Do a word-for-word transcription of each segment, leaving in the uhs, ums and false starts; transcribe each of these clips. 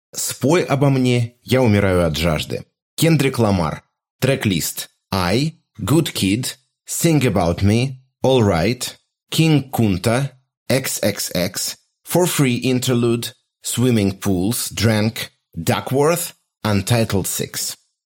«Спой обо мне, я умираю от жажды». Кендрик Ламар. Трек-лист: I, Good Kid, Sing About Me, All Right, King Kunta, икс икс икс, For Free Interlude, Swimming Pools, Drank, Duckworth, Untitled Six.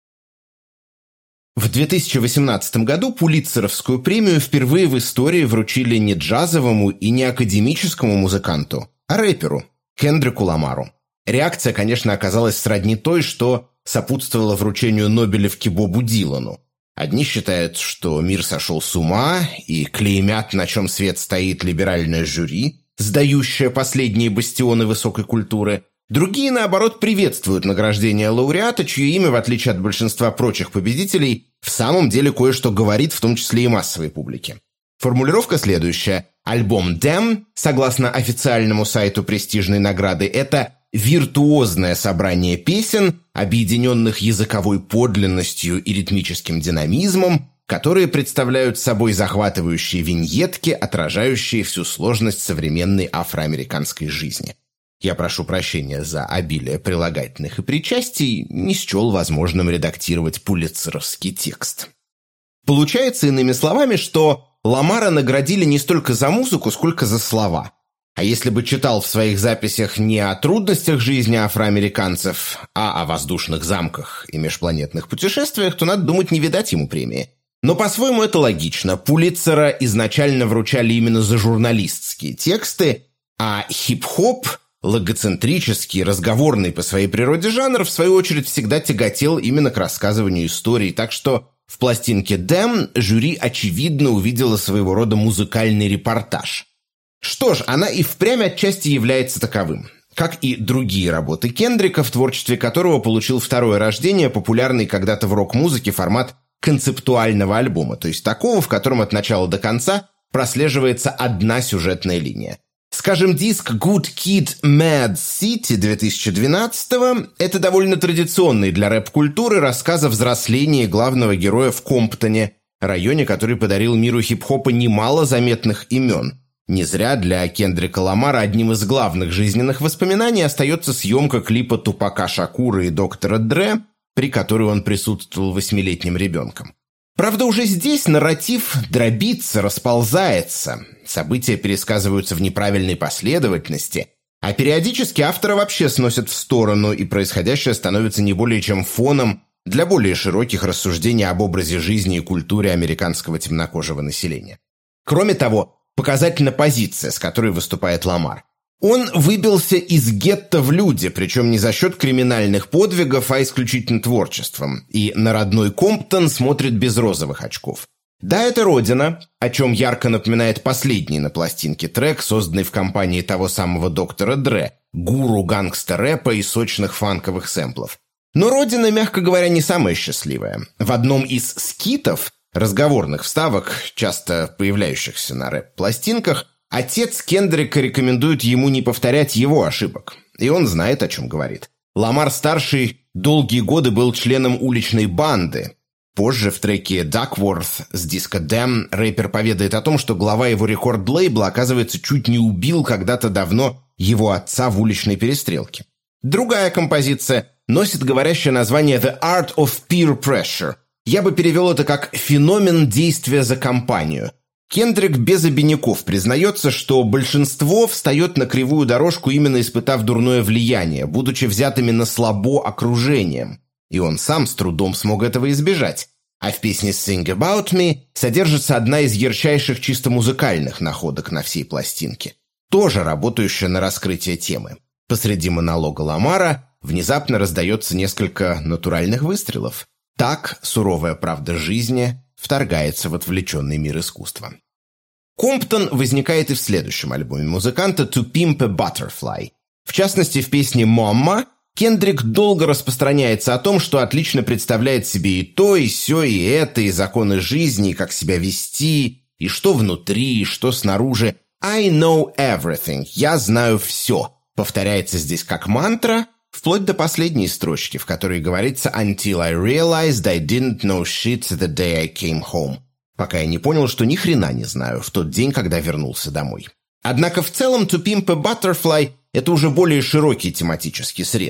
В две тысячи восемнадцатом году Пулитцеровскую премию впервые в истории вручили не джазовому и не академическому музыканту, а рэперу Кендрику Ламару. Реакция, конечно, оказалась сродни той, что сопутствовала вручению Нобелевки Бобу Дилану. Одни считают, что мир сошел с ума, и клеймят, на чем свет стоит либеральное жюри, сдающее последние бастионы высокой культуры. Другие, наоборот, приветствуют награждение лауреата, чье имя, в отличие от большинства прочих победителей, в самом деле кое-что говорит, в том числе и массовой публике. Формулировка следующая. Альбом «Damn», согласно официальному сайту престижной награды, это виртуозное собрание песен, объединенных языковой подлинностью и ритмическим динамизмом, которые представляют собой захватывающие виньетки, отражающие всю сложность современной афроамериканской жизни. Я прошу прощения за обилие прилагательных и причастий, не счел возможным редактировать пулитцеровский текст. Получается, иными словами, что Ламара наградили не столько за музыку, сколько за слова. А если бы читал в своих записях не о трудностях жизни афроамериканцев, а о воздушных замках и межпланетных путешествиях, то, надо думать, не видать ему премии. Но по-своему это логично. Пулитцера изначально вручали именно за журналистские тексты, а хип-хоп, логоцентрический, разговорный по своей природе жанр, в свою очередь, всегда тяготел именно к рассказыванию историй. Так что в пластинке «Damn» жюри очевидно увидело своего рода музыкальный репортаж. Что ж, она и впрямь отчасти является таковым. Как и другие работы Кендрика, в творчестве которого получил второе рождение популярный когда-то в рок-музыке формат концептуального альбома, то есть такого, в котором от начала до конца прослеживается одна сюжетная линия. Скажем, диск «Good Kid, Mad City» две тысячи двенадцатого – это довольно традиционный для рэп-культуры рассказ о взрослении главного героя в Комптоне, районе, который подарил миру хип-хопа немало заметных имен. Не зря для Кендрика Ламара одним из главных жизненных воспоминаний остается съемка клипа Тупака Шакура и доктора Дре, при которой он присутствовал восьмилетним ребенком. Правда, уже здесь нарратив дробится, расползается, события пересказываются в неправильной последовательности, а периодически автора вообще сносят в сторону, и происходящее становится не более чем фоном для более широких рассуждений об образе жизни и культуре американского темнокожего населения. Кроме того, показательна позиция, с которой выступает Ламар. Он выбился из гетто в люди, причем не за счет криминальных подвигов, а исключительно творчеством, и на родной Комптон смотрит без розовых очков. Да, это родина, о чем ярко напоминает последний на пластинке трек, созданный в компании того самого доктора Дре, гуру гангстер-рэпа и сочных фанковых сэмплов. Но родина, мягко говоря, не самая счастливая. В одном из скитов, разговорных вставок, часто появляющихся на рэп-пластинках, отец Кендрика рекомендует ему не повторять его ошибок. И он знает, о чем говорит. Ламар-старший долгие годы был членом уличной банды. Позже в треке «Duckworth» с диска «Damn» рэпер поведает о том, что глава его рекорд-лейбла, оказывается, чуть не убил когда-то давно его отца в уличной перестрелке. Другая композиция носит говорящее название «The Art of Peer Pressure». Я бы перевел это как «феномен действия за компанию». Кендрик без обиняков признается, что большинство встает на кривую дорожку, именно испытав дурное влияние, будучи взятыми на слабо окружением. И он сам с трудом смог этого избежать. А в песне «Sing About Me» содержится одна из ярчайших чисто музыкальных находок на всей пластинке, тоже работающая на раскрытие темы. Посреди монолога Ламара внезапно раздается несколько натуральных выстрелов. Так суровая правда жизни вторгается в отвлеченный мир искусства. Комптон возникает и в следующем альбоме музыканта «To Pimp a Butterfly». В частности, в песне «Mama» Кендрик долго распространяется о том, что отлично представляет себе и то, и сё, и это, и законы жизни, и как себя вести, и что внутри, и что снаружи. «I know everything» – «Я знаю все» повторяется здесь как мантра, вплоть до последней строчки, в которой говорится «Until I realized I didn't know shit the day I came home», пока я не понял, что ни хрена не знаю в тот день, когда вернулся домой. Однако в целом «To Pimp a Butterfly» — это уже более широкий тематический срез.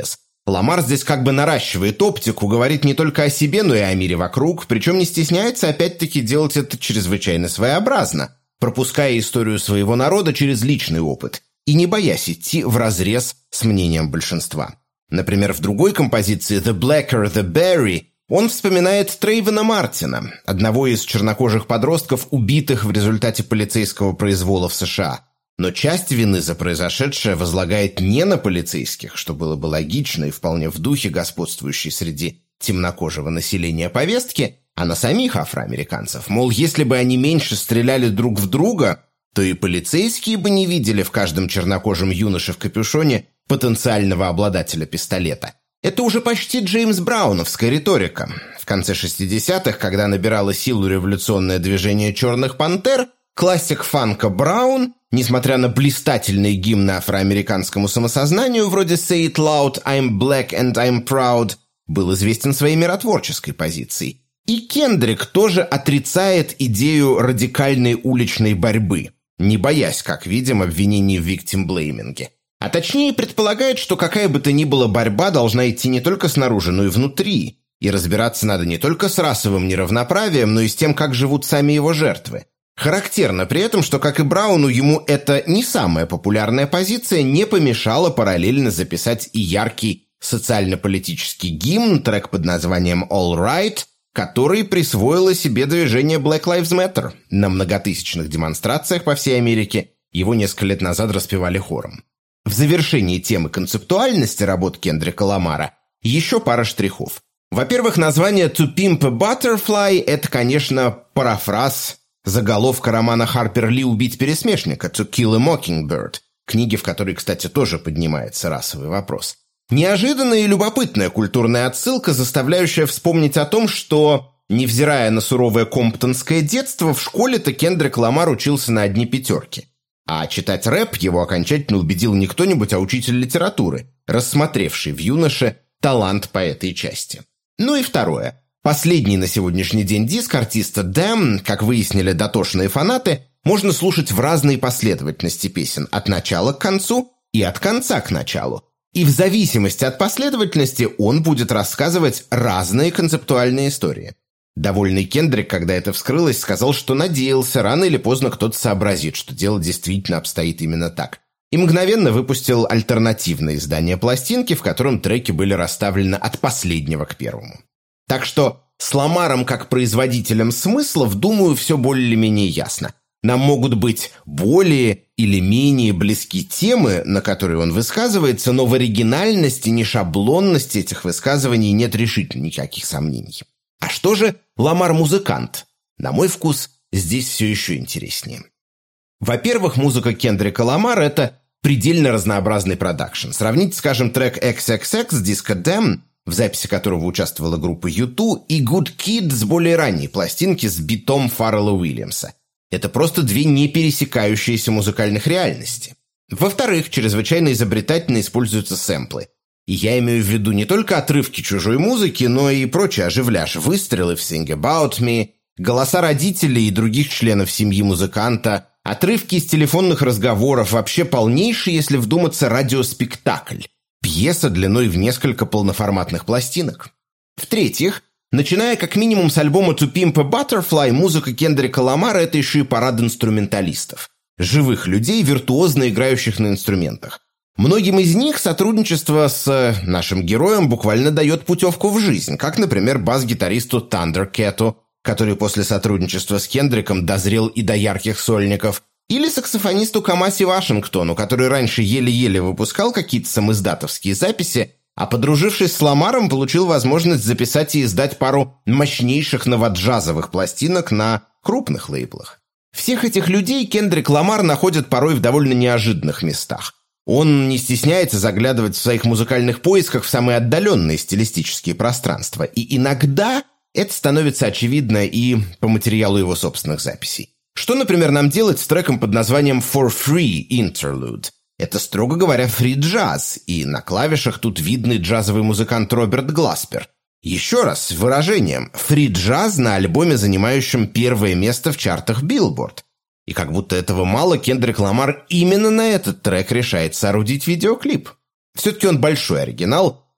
Ламар здесь как бы наращивает оптику, говорит не только о себе, но и о мире вокруг, причем не стесняется опять-таки делать это чрезвычайно своеобразно, пропуская историю своего народа через личный опыт и не боясь идти вразрез с мнением большинства. Например, в другой композиции «The Blacker the Berry» он вспоминает Трейвена Мартина, одного из чернокожих подростков, убитых в результате полицейского произвола в США. Но часть вины за произошедшее возлагает не на полицейских, что было бы логично и вполне в духе господствующей среди темнокожего населения повестки, а на самих афроамериканцев. Мол, если бы они меньше стреляли друг в друга, то и полицейские бы не видели в каждом чернокожем юноше в капюшоне потенциального обладателя пистолета. Это уже почти Джеймс Брауновская риторика. В конце шестидесятых, когда набирало силу революционное движение «Черных пантер», классик фанка Браун, несмотря на блистательные гимны афроамериканскому самосознанию вроде «Say it loud, I'm black and I'm proud», был известен своей миротворческой позицией. И Кендрик тоже отрицает идею радикальной уличной борьбы, не боясь, как видим, обвинений в виктимблейминге. А точнее предполагает, что какая бы то ни была борьба должна идти не только снаружи, но и внутри. И разбираться надо не только с расовым неравноправием, но и с тем, как живут сами его жертвы. Характерно при этом, что, как и Брауну, ему эта не самая популярная позиция не помешала параллельно записать и яркий социально-политический гимн, трек под названием «All Right», который присвоило себе движение Black Lives Matter. На многотысячных демонстрациях по всей Америке его несколько лет назад распевали хором. В завершении темы концептуальности работ Кендрика Ламара еще пара штрихов. Во-первых, название «To Pimp a Butterfly» – это, конечно, парафраз заголовка романа Харпер Ли «Убить пересмешника» «To Kill a Mockingbird», книги, в которой, кстати, тоже поднимается расовый вопрос. Неожиданная и любопытная культурная отсылка, заставляющая вспомнить о том, что, невзирая на суровое комптонское детство, в школе-то Кендрик Ламар учился на одни пятерки. А читать рэп его окончательно убедил не кто-нибудь, а учитель литературы, рассмотревший в юноше талант по этой части. Ну и второе. Последний на сегодняшний день диск артиста Damn, как выяснили дотошные фанаты, можно слушать в разной последовательности песен, от начала к концу и от конца к началу. И в зависимости от последовательности он будет рассказывать разные концептуальные истории. Довольный Кендрик, когда это вскрылось, сказал, что надеялся, рано или поздно кто-то сообразит, что дело действительно обстоит именно так. И мгновенно выпустил альтернативное издание пластинки, в котором треки были расставлены от последнего к первому. Так что с Ламаром как производителем смыслов, думаю, все более-менее ясно. Нам могут быть более или менее близки темы, на которые он высказывается, но в оригинальности, не шаблонности этих высказываний нет решительно никаких сомнений. А что же Ламар-музыкант? На мой вкус, здесь все еще интереснее. Во-первых, музыка Кендрика Ламара – это предельно разнообразный продакшн. Сравните, скажем, трек икс икс икс диска Damn, в записи которого участвовала группа ю ту, и Good Kid с более ранней пластинки с битом Фаррелла Уильямса. Это просто две не пересекающиеся музыкальных реальности. Во-вторых, чрезвычайно изобретательно используются сэмплы. И я имею в виду не только отрывки чужой музыки, но и прочий оживляж, выстрелы в Sing About Me, голоса родителей и других членов семьи музыканта, отрывки из телефонных разговоров, вообще полнейший, если вдуматься, радиоспектакль. Пьеса длиной в несколько полноформатных пластинок. В-третьих, начиная как минимум с альбома «To Pimp a Butterfly», музыка Кендрика Ламара – это еще и парад инструменталистов. Живых людей, виртуозно играющих на инструментах. Многим из них сотрудничество с нашим героем буквально дает путевку в жизнь, как, например, бас-гитаристу Thundercat'у, который после сотрудничества с Кендриком дозрел и до ярких сольников, или саксофонисту Камаси Вашингтону, который раньше еле-еле выпускал какие-то самиздатовские записи, а подружившись с Ламаром, получил возможность записать и издать пару мощнейших новоджазовых пластинок на крупных лейблах. Всех этих людей Кендрик Ламар находит порой в довольно неожиданных местах. Он не стесняется заглядывать в своих музыкальных поисках в самые отдаленные стилистические пространства, и иногда это становится очевидно и по материалу его собственных записей. Что, например, нам делать с треком под названием «For Free Interlude»? Это, строго говоря, фри-джаз, и на клавишах тут видный джазовый музыкант Роберт Гласпер. Еще раз, с выражением «фри-джаз» на альбоме, занимающем первое место в чартах Billboard. И как будто этого мало, Кендрик Ламар именно на этот трек решает соорудить видеоклип. Все-таки он большой оригинал,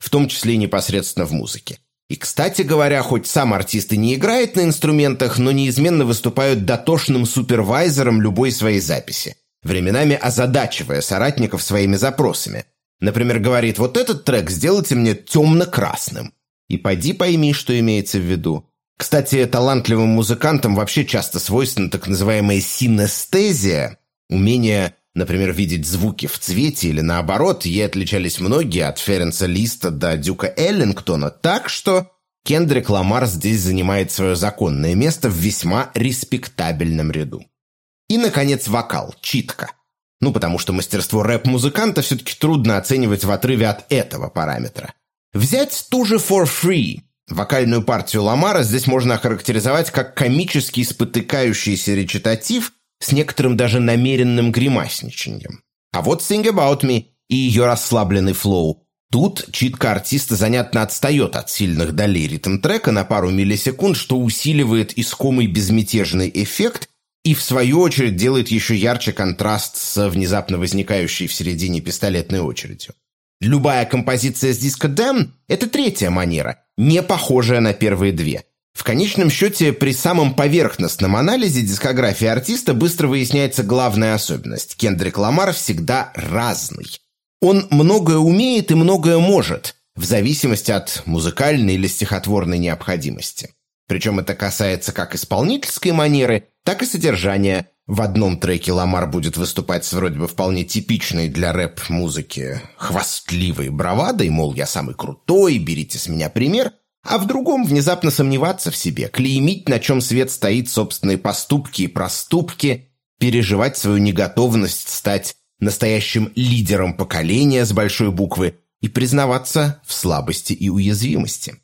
в том числе и непосредственно в музыке. И, кстати говоря, хоть сам артист и не играет на инструментах, но неизменно выступают дотошным супервайзером любой своей записи, временами озадачивая соратников своими запросами. Например, говорит: «Вот этот трек сделайте мне темно-красным». И пойди пойми, что имеется в виду. Кстати, талантливым музыкантам вообще часто свойственна так называемая синестезия, умение, например, видеть звуки в цвете или наоборот. Ей отличались многие, от Ференса Листа до Дюка Эллингтона, так что Кендрик Ламар здесь занимает свое законное место в весьма респектабельном ряду. И, наконец, вокал, читка. Ну, потому что мастерство рэп-музыканта все-таки трудно оценивать в отрыве от этого параметра. Взять ту же «For Free». Вокальную партию Ламара здесь можно охарактеризовать как комический спотыкающийся речитатив с некоторым даже намеренным гримасничанием. А вот «Sing About Me» и ее расслабленный флоу. Тут читка артиста занятно отстает от сильных долей ритм-трека на пару миллисекунд, что усиливает искомый безмятежный эффект и, в свою очередь, делает еще ярче контраст с внезапно возникающей в середине пистолетной очередью. Любая композиция с диска Damn – это третья манера, не похожая на первые две. В конечном счете, при самом поверхностном анализе дискографии артиста быстро выясняется главная особенность – Кендрик Ламар всегда разный. Он многое умеет и многое может, в зависимости от музыкальной или стихотворной необходимости. Причем это касается как исполнительской манеры, так и содержания. В одном треке Ламар будет выступать с вроде бы вполне типичной для рэп-музыки хвастливой бравадой, мол, я самый крутой, берите с меня пример, а в другом внезапно сомневаться в себе, клеймить, на чем свет стоит собственные поступки и проступки, переживать свою неготовность стать настоящим лидером поколения с большой буквы и признаваться в слабости и уязвимости.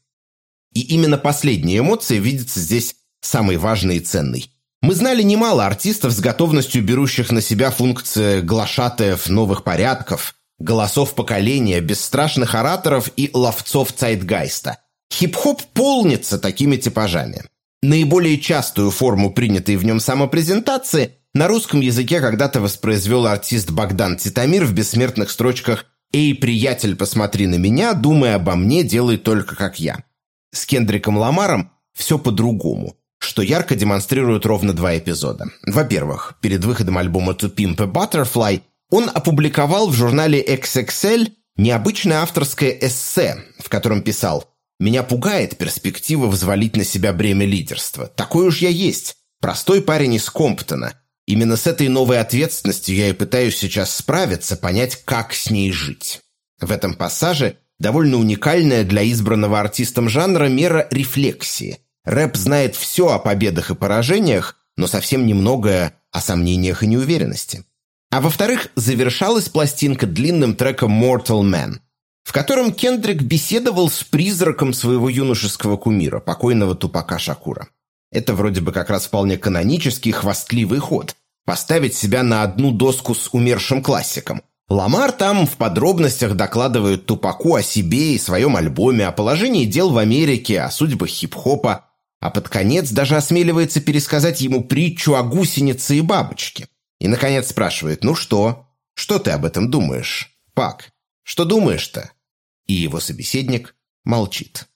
И именно последняя эмоция видится здесь самой важной и ценной. Мы знали немало артистов с готовностью берущих на себя функции глашатаев новых порядков, голосов поколения, бесстрашных ораторов и ловцов цайтгайста. Хип-хоп полнится такими типажами. Наиболее частую форму принятой в нем самопрезентации на русском языке когда-то воспроизвел артист Богдан Титамир в бессмертных строчках «Эй, приятель, посмотри на меня, думай обо мне, делай только как я». С Кендриком Ламаром все по-другому, что ярко демонстрируют ровно два эпизода. Во-первых, перед выходом альбома «To Pimp a Butterfly» он опубликовал в журнале икс икс эль необычное авторское эссе, в котором писал: «Меня пугает перспектива взвалить на себя бремя лидерства. Такой уж я есть, простой парень из Комптона. Именно с этой новой ответственностью я и пытаюсь сейчас справиться, понять, как с ней жить». В этом пассаже довольно уникальная для избранного артистом жанра мера рефлексии. Рэп знает все о победах и поражениях, но совсем немногое о сомнениях и неуверенности. А во-вторых, завершалась пластинка длинным треком «Mortal Man», в котором Кендрик беседовал с призраком своего юношеского кумира, покойного Тупака Шакура. Это вроде бы как раз вполне канонический хвастливый ход – поставить себя на одну доску с умершим классиком. Ламар там в подробностях докладывает Тупаку о себе и своем альбоме, о положении дел в Америке, о судьбах хип-хопа, а под конец даже осмеливается пересказать ему притчу о гусенице и бабочке. И, наконец, спрашивает: «Ну что? Что ты об этом думаешь, Пак? Что думаешь-то?» И его собеседник молчит.